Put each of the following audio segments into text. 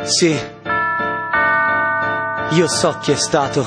Sì, io so chi è stato.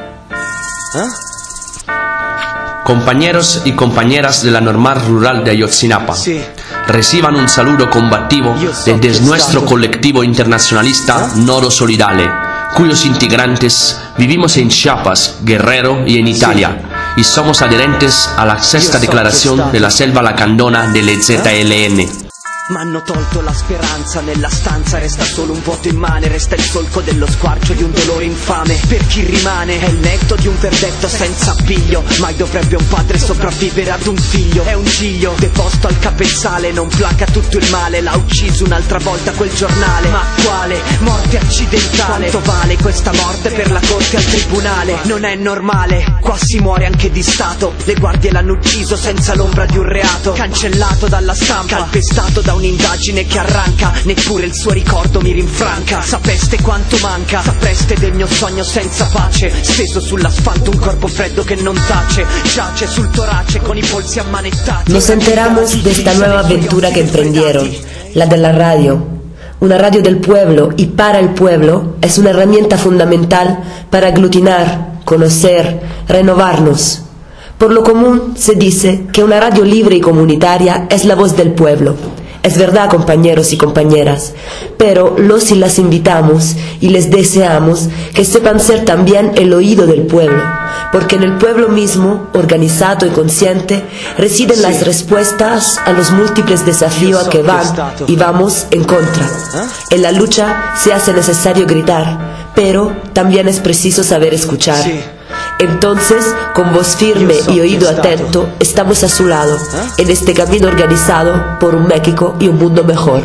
Compañeros y compañeras de la normal rural de Ayotzinapa, Sí. reciban un saludo combativo desde nuestro colectivo internacionalista Noro Solidale, cuyos integrantes vivimos en Chiapas, Guerrero y en Italia, y somos adherentes a la sexta declaración de la selva lacandona delle ZLN. M'hanno tolto la speranza, nella stanza resta solo un vuoto immane, resta il solco dello squarcio di un dolore infame. Per chi rimane è il netto di un verdetto senza appiglio, mai dovrebbe un padre sopravvivere ad un figlio. È un ciglio deposto al capezzale, non placa tutto il male, l'ha ucciso un'altra volta quel giornale. Ma quale morte accidentale? Quanto vale questa morte per la corte al tribunale? Non è normale, qua si muore anche di stato. Le guardie l'hanno ucciso senza l'ombra di un reato, cancellato dalla stampa, calpestato da un'indagine che arranca, neppure il suo ricordo mi rinfranca. Sapeste quanto manca, sapreste del mio sogno senza pace, steso sull'asfalto un corpo freddo che non tace, giace sul torace con i polsi ammanettati. Nos enteramos de esta nueva aventura que emprendieron, la de la radio. Una radio del pueblo y para el pueblo es una herramienta fundamental para aglutinar, conocer, renovarnos. Por lo común se dice que una radio libre y comunitaria es la voz del pueblo. Es verdad, compañeros y compañeras, pero los y las invitamos y les deseamos que sepan ser también el oído del pueblo, porque en el pueblo mismo, organizado y consciente, residen las respuestas a los múltiples desafíos a que van y vamos en contra. En la lucha se hace necesario gritar, pero también es preciso saber escuchar. Entonces, con voz firme y oído atento, estamos a su lado, en este camino organizado por un México y un mundo mejor.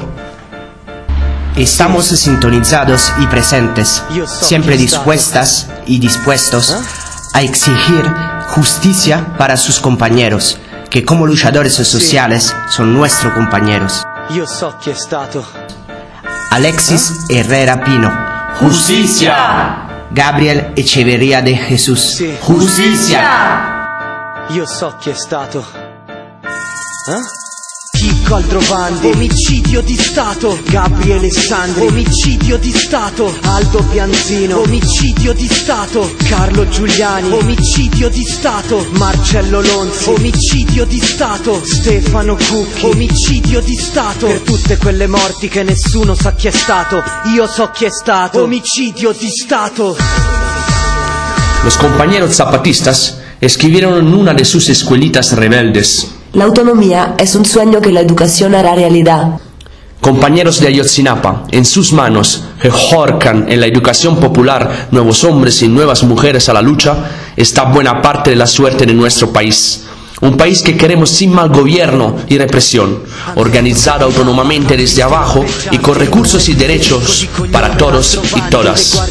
Estamos sintonizados y presentes, siempre dispuestas y dispuestos a exigir justicia para sus compañeros, que como luchadores sociales son nuestros compañeros. Io so chi è stato. Alexis Herrera Pino. ¡Justicia! Gabriel Echeverría de Jesús. ¡Justicia! Io so chi è stato. Chicco Aldrovandi, omicidio di Stato. Gabriele Sandri, omicidio di Stato. Aldo Bianzino, omicidio di Stato. Carlo Giuliani, omicidio di Stato. Marcello Lonzi, omicidio di Stato. Stefano Cucchi, omicidio di Stato. Per tutte quelle morti che nessuno sa chi è stato, io so chi è stato. Omicidio di Stato. Los compañeros zapatistas escribieron en una de sus escuelitas rebeldes: La autonomía es un sueño que la educación hará realidad. compañeros de Ayotzinapa, en sus manos que forjan en la educación popular nuevos hombres y nuevas mujeres a la lucha, está buena parte de la suerte de nuestro país. Un país que queremos sin mal gobierno y represión, organizado autónomamente desde abajo y con recursos y derechos para todos y todas.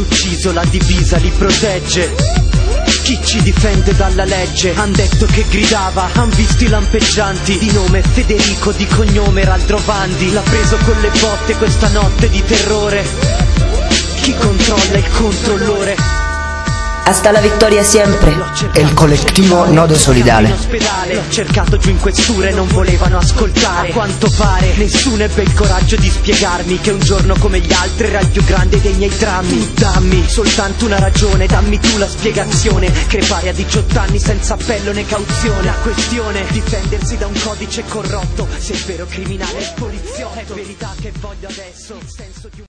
Chi ci difende dalla legge? Han detto che gridava, han visto i lampeggianti. Di nome Federico, di cognome Raldrovandi. L'ha preso con le botte questa notte di terrore. Chi controlla il controllore? Hasta la victoria siempre. El colectivo Nodo Solidale. L'ho cercato giù in questure, non volevano ascoltare. A quanto pare nessuno ebbe il coraggio di spiegarmi che un giorno come gli altri era il più grande dei miei drammi. Tu dammi soltanto una ragione, dammi tu la spiegazione. Crepare a 18 anni senza appello né cauzione. La questione, difendersi da un codice corrotto. Se il vero criminale è il poliziotto, è verità che voglio adesso. Il senso di